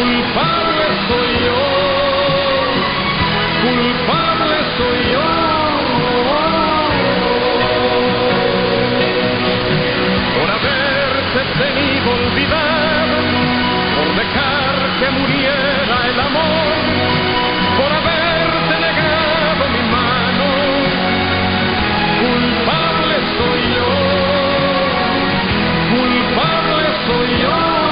culpable soy yo, culpable soy yo. Por haberte tenido olvidado, por dejar que muriera el amor, por haberte negado mi mano, culpable soy yo, culpable soy yo.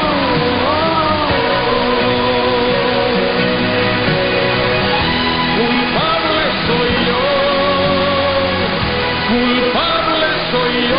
Culpable soy yo, culpable soy yo.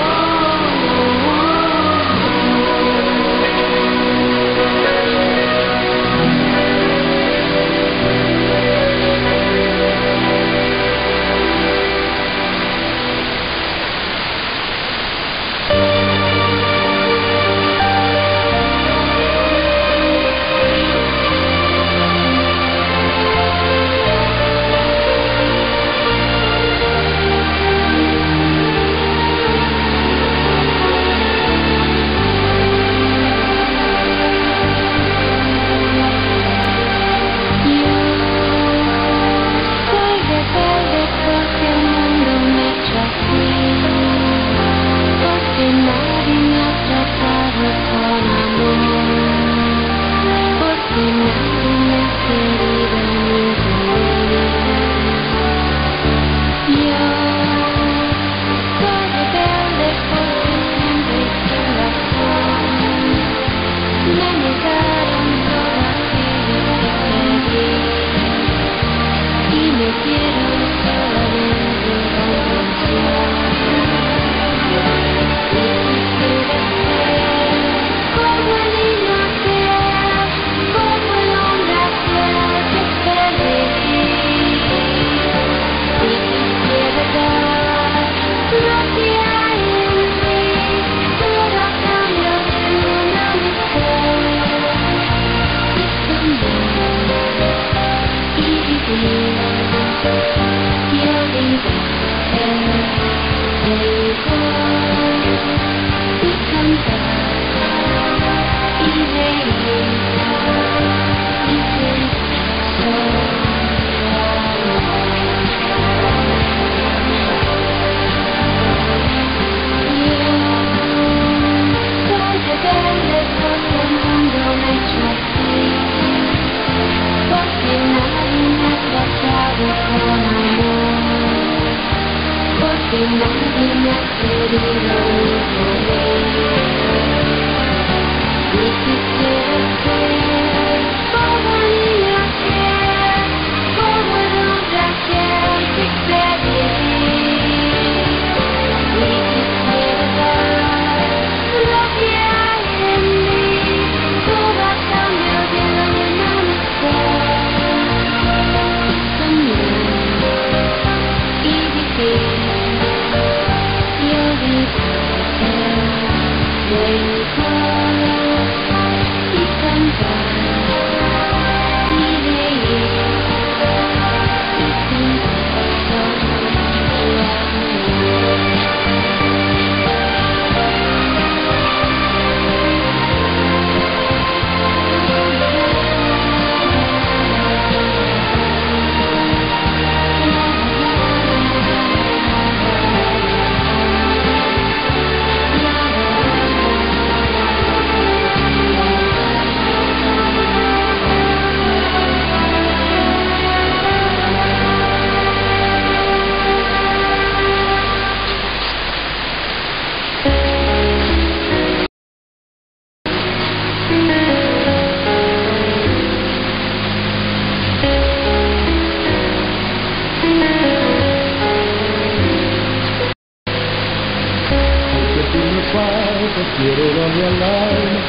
Quiero darle al alma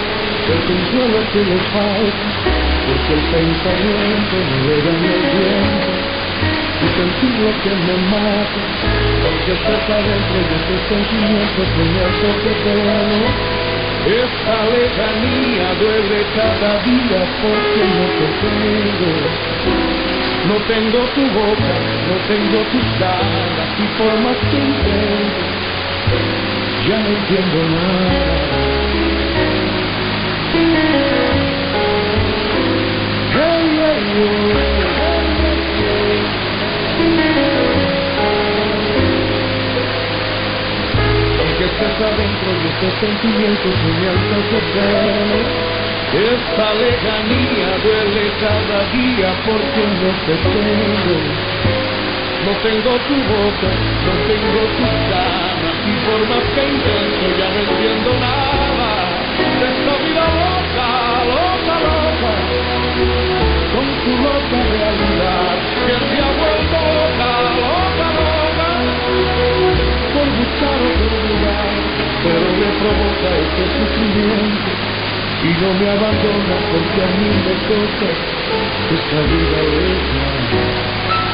el consuelo que le falta, porque el pensamiento no le daña el tiempo y sentir lo que me mata, porque cerca dentro de ese sentimiento que me hace pequeño. Esta lejanía duele cada día porque no te tengo. No tengo tu boca, no tengo tus caras y por más que intento, ya no entiendo nada. este sentimiento que me enloquece. Esta lejanía duele cada día porque no te tengo. No tengo tu boca, no tengo tus ganas, y por más que intento ya no entiendo nada de esta vida loca, loca, loca, con tu loca realidad que se ha vuelto loca, loca, loca, por buscar otro lugar, pero me provoca este sufrimiento y no me abandona porque a mí me toca esta vida loca.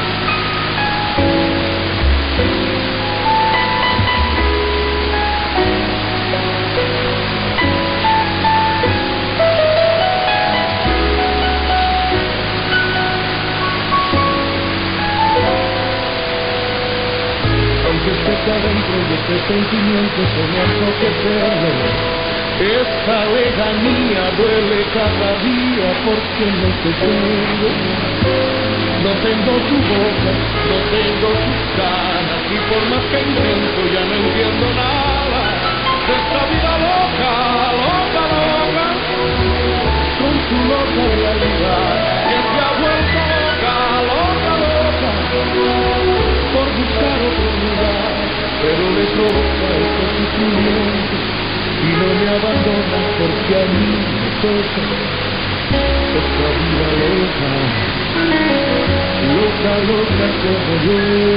Que está dentro de este sentimiento se me enloquece. Esta lejanía duele cada día porque no te tengo. No tengo tu boca, no tengo tus ganas, y por más que intento ya no entiendo nada de esta vida loca, loca, loca, con tu loca realidad que se ha vuelto loca, loca, loca, por buscar otro lugar, pero me provoca este sufrimiento y no me abandona porque a mí me toca esta vida loca, loca, loca como yo.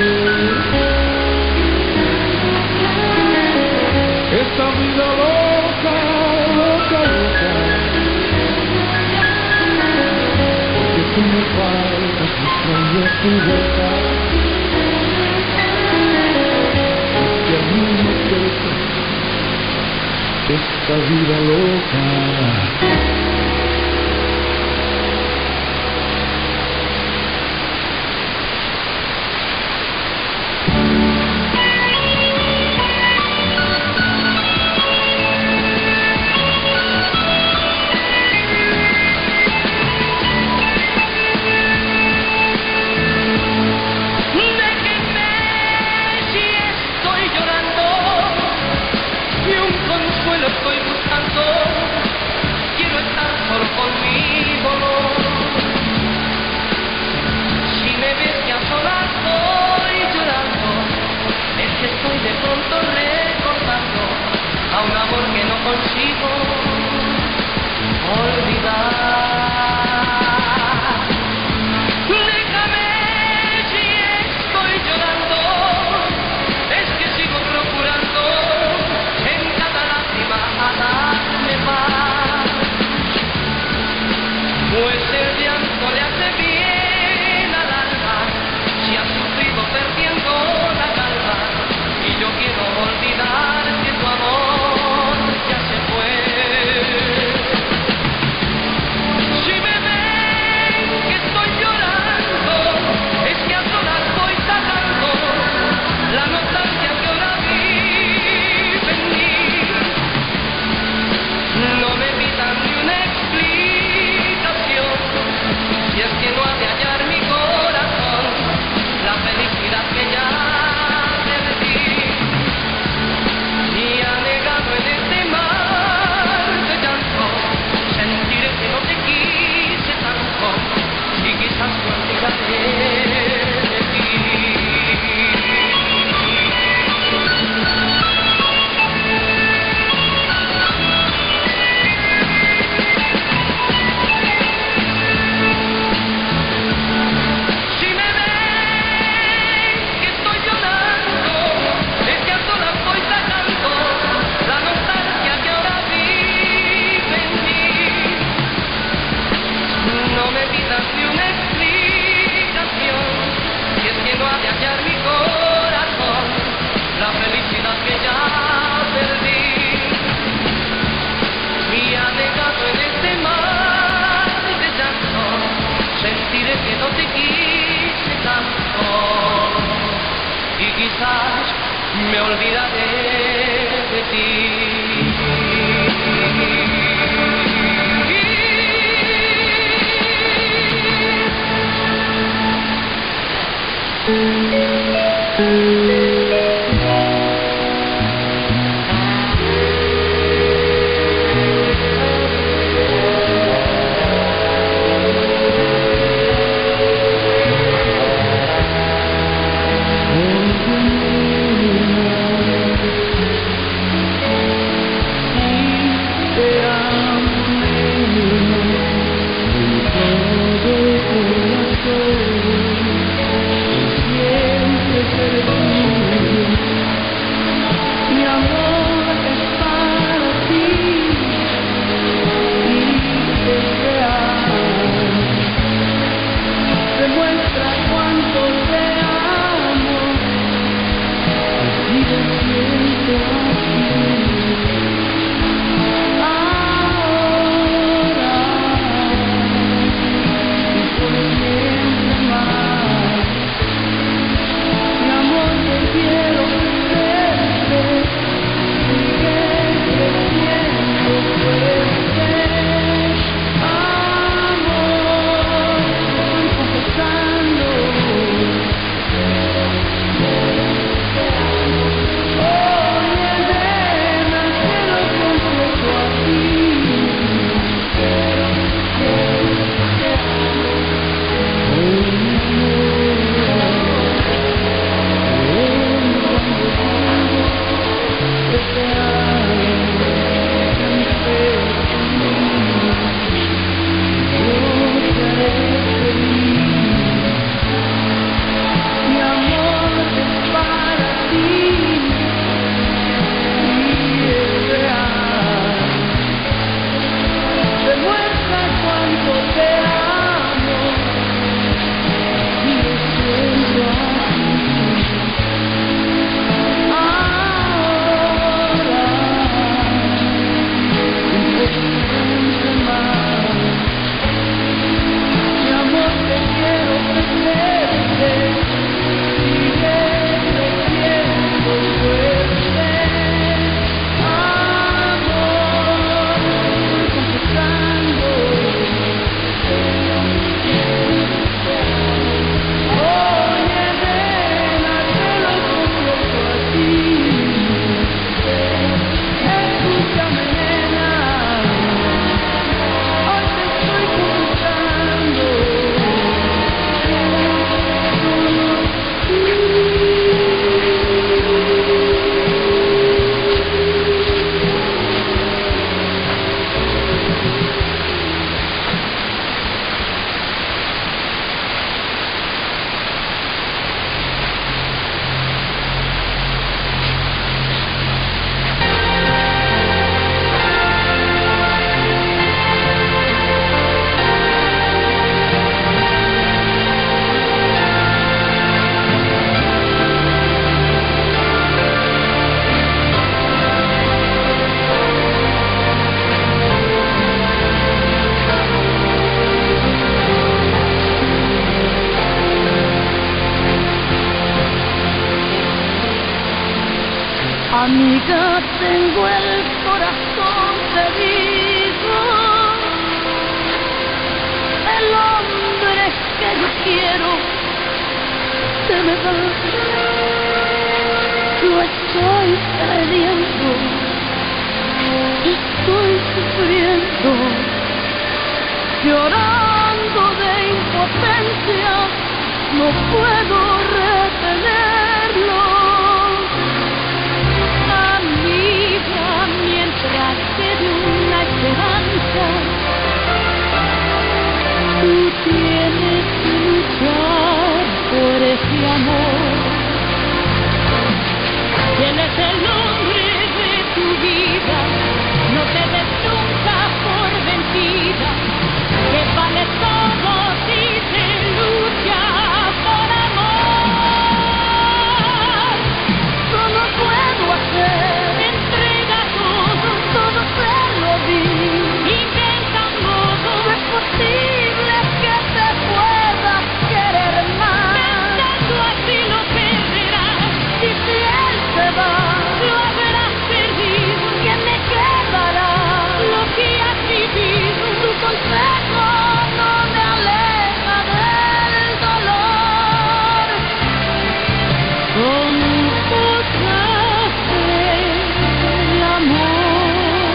Esta vida loca, loca, loca, porque tú me faltas, me extrañas tu boca. Esta vida loca. Estoy buscando, quiero estar solo conmigo. Si me ves que a solas estoy llorando, es que estoy de pronto recordando a un amor que no consigo olvidar. Déjame si estoy llorando, es que sigo procurando en cada lágrima a darme paz, pues el llanto le hace bien al alma si ha sufrido perdiendo la calma, y yo quiero olvidar que tu amor ya se fue. Si me ven que estoy llorando, es que a solas voy sacando la nostalgia que ahora vive en mí. No me pidan ni una explicación, si es que no ha de hallar mi corazón la felicidad que ya perdí, y anegado en este mar de llanto sentiré que no te quise tanto, y quizás me olvidaré de ti. Si me ven que estoy llorando, es que a solas voy sacando la nostalgia que ahora vive en mí. No me pidas ni una explicación, si es que no ha de hallar mi corazón la felicidad que ya perdí, y anegado en este mar de llanto sentiré que no te quise tanto, y quizás me olvidaré de ti. Ya tengo el corazón herido. El hombre que yo quiero se me va. Lo estoy perdiendo. Estoy sufriendo, llorando de impotencia. No puedo retenerlo. Amiga, mientras quede una esperanza, tú tienes que luchar por ese amor. Él es el hombre de tu vida, no te des nunca por vencida, que vale todo si se lucha por amor. ¿Cómo puedo hacer? Entrega todo, todo se lo di. Inventa un modo, no es posible que te pueda querer más. Pensando así lo perderás, si él se va, lo habrás perdido. ¿Qué me quedará? Lo que has vivido. Tu consejo no me aleja del dolor. Con cosas de amor.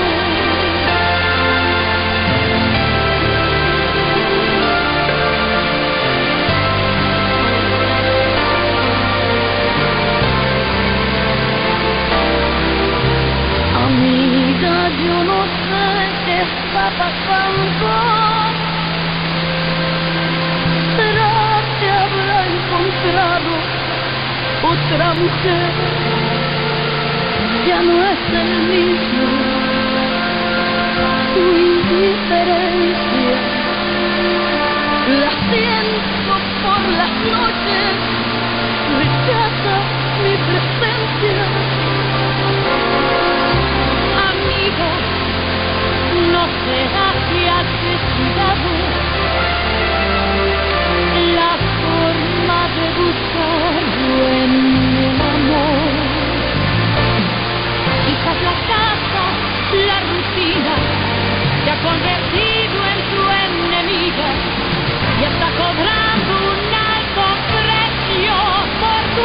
Amiga, yo no sé qué está pasando. ¿Será que habrá encontrado otra mujer? Ya no es el mismo. Tu indiferencia la siento por las noches. Rechaza mi presencia. Amigo, ¿no será que has descuidado la forma de buscarlo en el amor? Quizás la casa, la rutina, te ha convertido en tu enemiga y está cobrando un alto precio por tu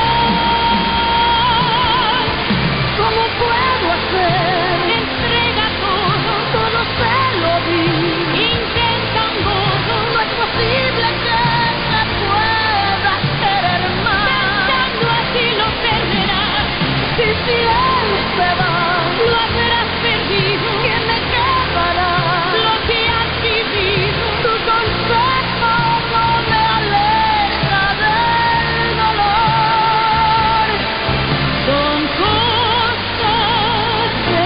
error. ¿Cómo puedo hacer? Entrega todo, todo se lo di. Intenta un modo, no es posible que te pueda querer más. Pensando así lo perderás. Si él se va, lo habrás perdido. ¿Qué me quedará? Lo que has vivido. Tu consejo no me aleja del dolor. Son cosas de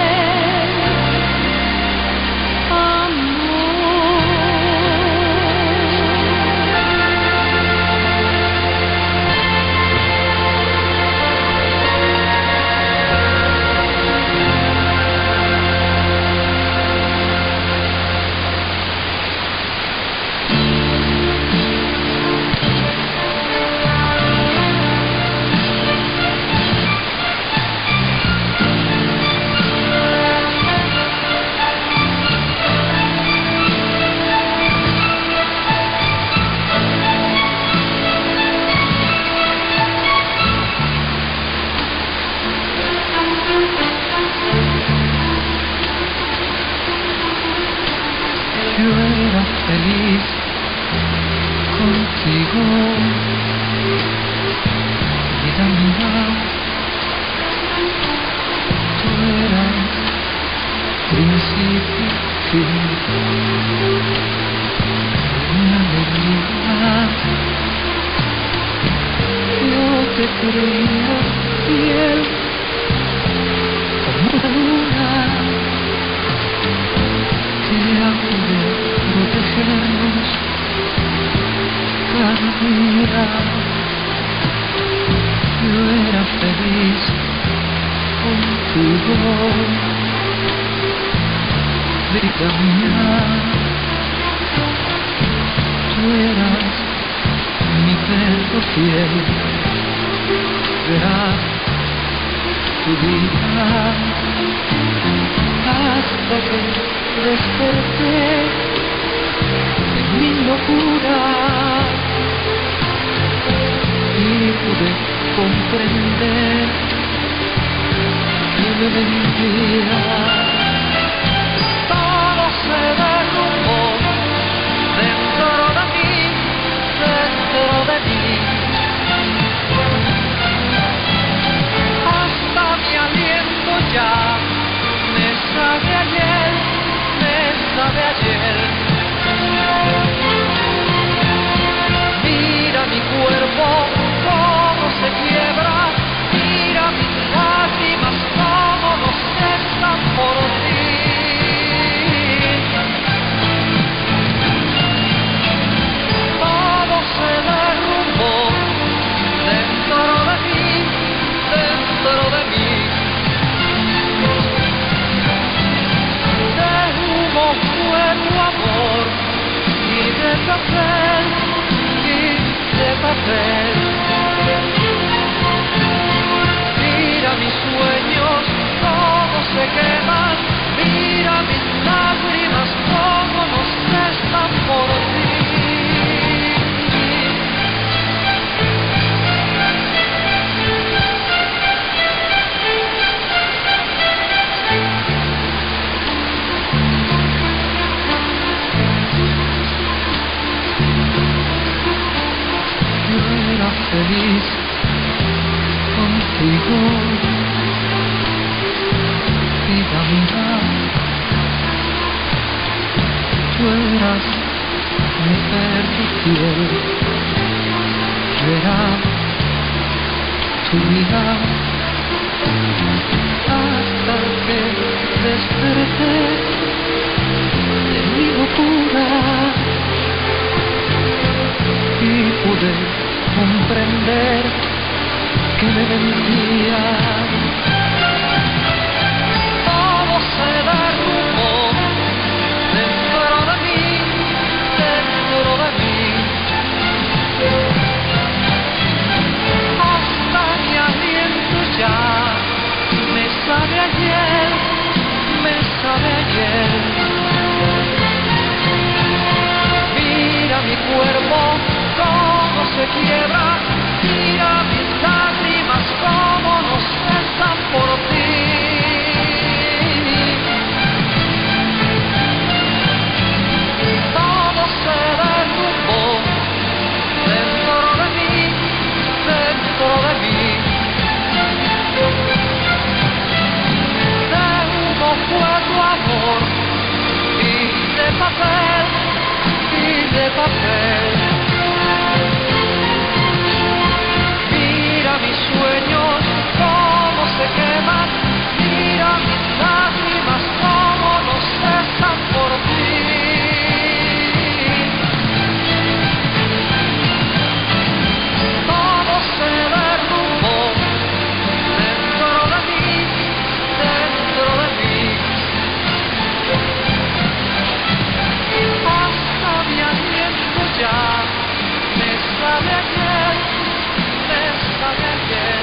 Yo era feliz contigo, vida mía. Tú eras principio, fin, mi alegría. Yo te creía fiel como la luna, que acude a protegernos cada día. Yo era feliz contigo, vida mía. Tú eras mi perro fiel, verás tu vida hasta que desperté de mi locura y pude comprender que me mentía. Todo se derrumbó dentro de mí, dentro de mí. Hasta mi aliento ya me sabe ayer, me sabe ayer. Mira mi cuerpo cómo se quiebra, mira mis lágrimas cómo no cesan por ti. Todo se derrumbó dentro de mí, dentro de mí. De humo fue tu amor y de papel, y de papel. Mira mis sueños cómo se queman, mira mis lágrimas cómo no cesan por ti. Yo era feliz contigo, vida mía. Tú eras mi perdición, yo era tu vida hasta que desperté de mi locura y pude comprender que me mentía. Todo se derrumbó dentro de mí, dentro de mí. Hasta mi aliento ya me sabe ayer, me sabe ayer. Mira mi cuerpo cómo se quiebra, mira mis lágrimas cómo no cesan por ti. Todo se derrumbó dentro de mí, dentro de mí. De humo fue tu amor y de papel, y de papel. Mira mis sueños cómo se queman, mira mis lágrimas cómo no cesan por ti. Todo se derrumbó dentro de mí, dentro de mí. Hasta mi aliento ya me sabe ayer, me sabe ayer.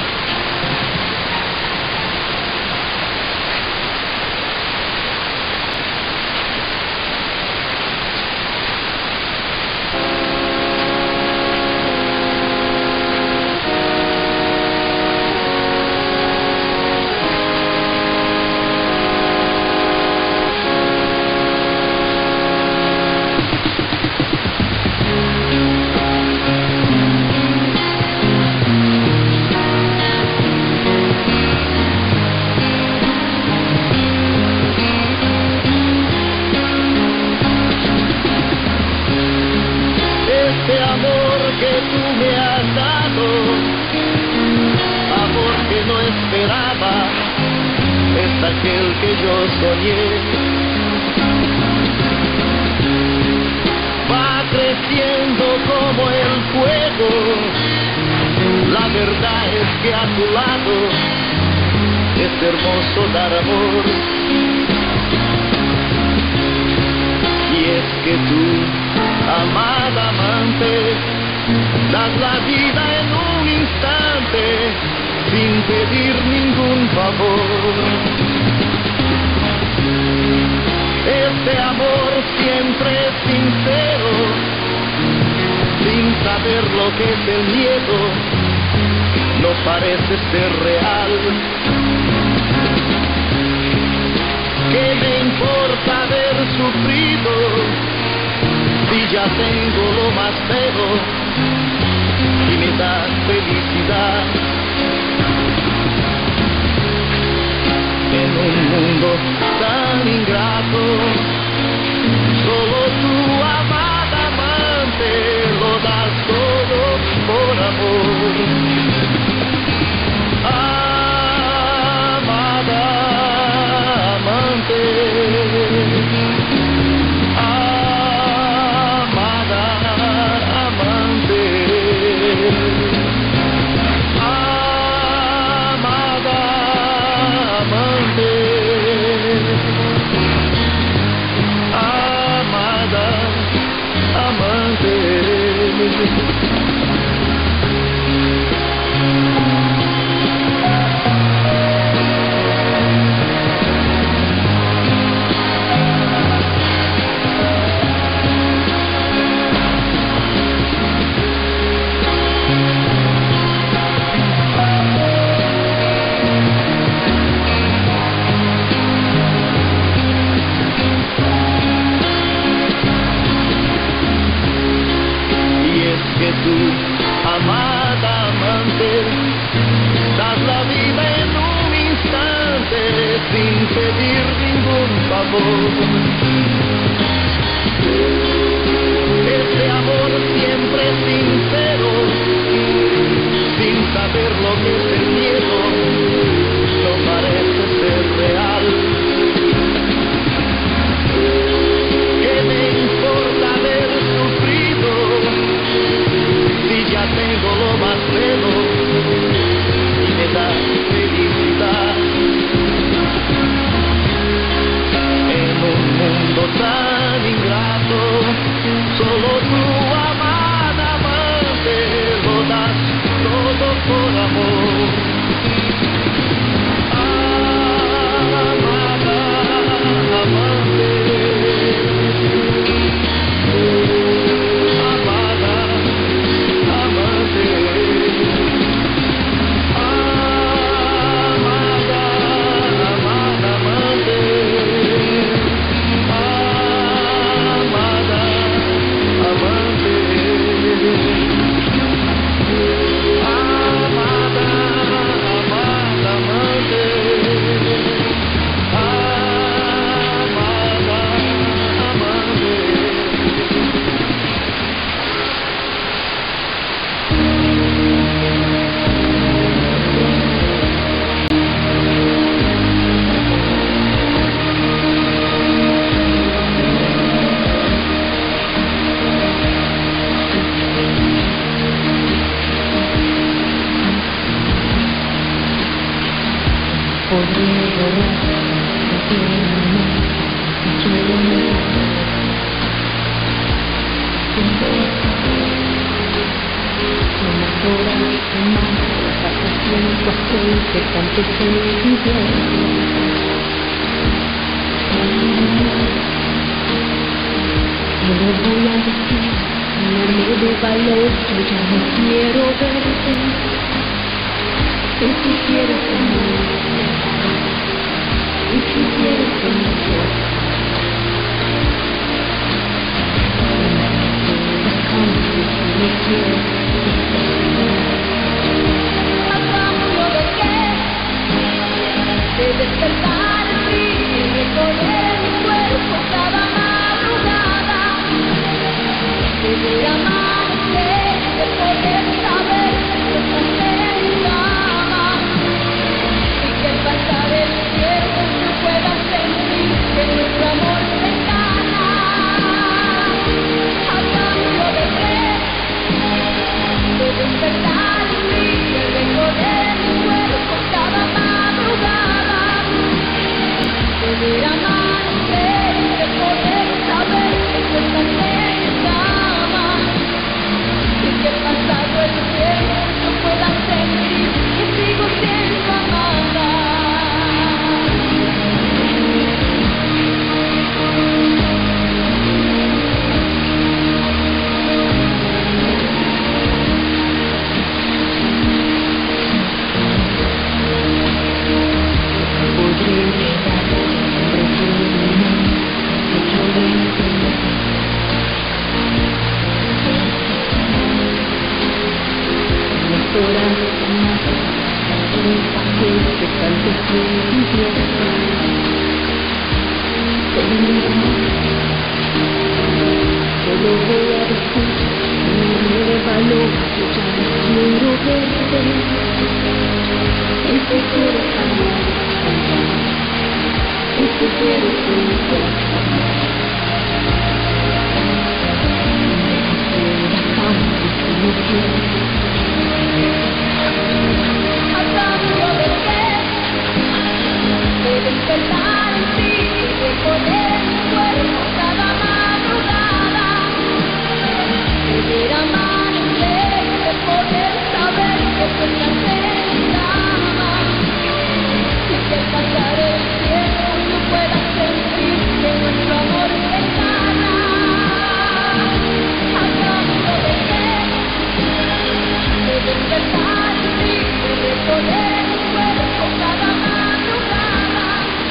Este amor que tú me has dado, amor que no esperaba, es aquel que yo soñé. Va creciendo como el fuego, la verdad es que a tu lado es hermoso dar amor. Y es que tú, amada amante, das la vida en un instante sin pedir ningún favor. Este amor siempre es sincero, sin saber lo que es el miedo, no parece ser real. ¿Qué me importa haber sufrido si ya tengo lo más feo y me da felicidad? En un mundo tan ingrato, solo tú, amada amante, lo das todo por amor. Amada amante, amada amante, amada amante, amada amante. Tú, amada amante, das la vida en un instante sin pedir ningún favor. Este amor siempre es sincero, sin saber lo que es el miedo, no parece ser real. ¿Qué me importa haber sufrido si ya tengo lo más feo y me da felicidad? En un mundo tan ingrato, solo tú, amada amante, lo das todo por amor. Amada amante, amada amante, amada, amada amante, amada amante, amada, amada amante, amada amante. Podría borrar que tanto se no lo voy a decir, no me dé valor, yo ya no quiero verte. Y si quieres amor, y si quieres amor, ¿A cambio de qué? De despertar en mí y recorrer mi cuerpo cada madrugada, de ver amanecer, de poder saber que estás en mi cama, y que al pasar el tiempo yo pueda sentir que nuestro amor se gana. ¿A cambio de qué? De despertar en mí y recorrer mi cuerpo cada madrugada, de ver amanecer y de poder saber que tú estás en mi cama, así, me de valor, yo ya no quiero verte. Es que quiero cambiar, es que quiero ser bastante como quieres. A cambio de qué, de despertar en ti y recorrer mi cuerpo cada madrugada, de ver amanecer, de poder saber que sueñas en mi cama, y que al pasar el tiempo tú puedas sentir que nuestro amor se sana. A cambio de qué, de despertar en ti, de recorrer mi cuerpo cada madrugada.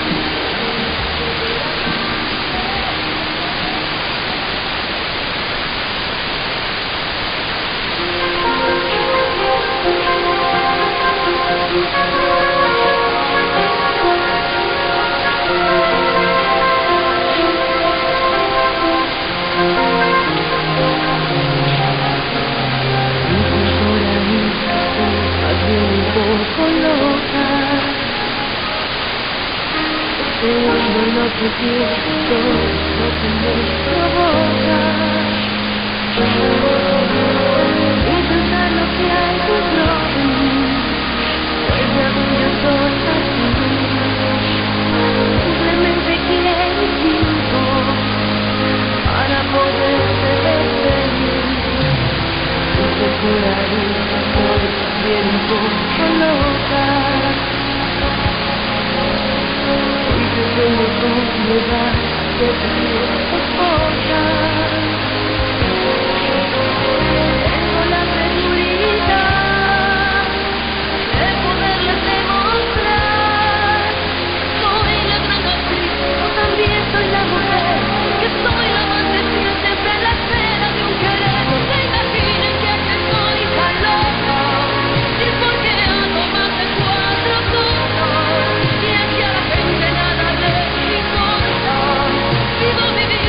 Dicen por ahí, más bien un poco loca. Esperando lo que siento, lo que me provoca. Sin pensar lo que hay dentro de mí, pues ya yo soy así. Simplemente quiero tiempo para poderte despedir. Dicen por ahí, soy bien un poco loca. Hoy te tengo comprobar que te quiero esposa. Tengo la seguridad de poderles demostrar. Soy la gran actriz, yo también soy la mujer, que soy la amante fiel siempre a la espera de un querer. No se imaginen que aquí estoy tan loca, y porque ando más de 4 turnos, y es que a la gente nada le importa. Vivo mi vida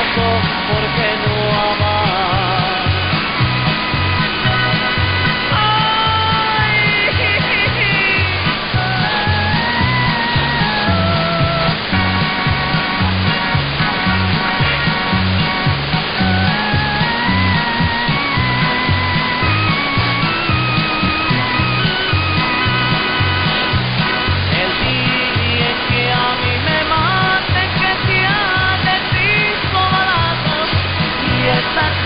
razón por qué no amar. El día en que a mí me maten, que sea de piso barato y esta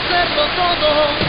hacerlo todo.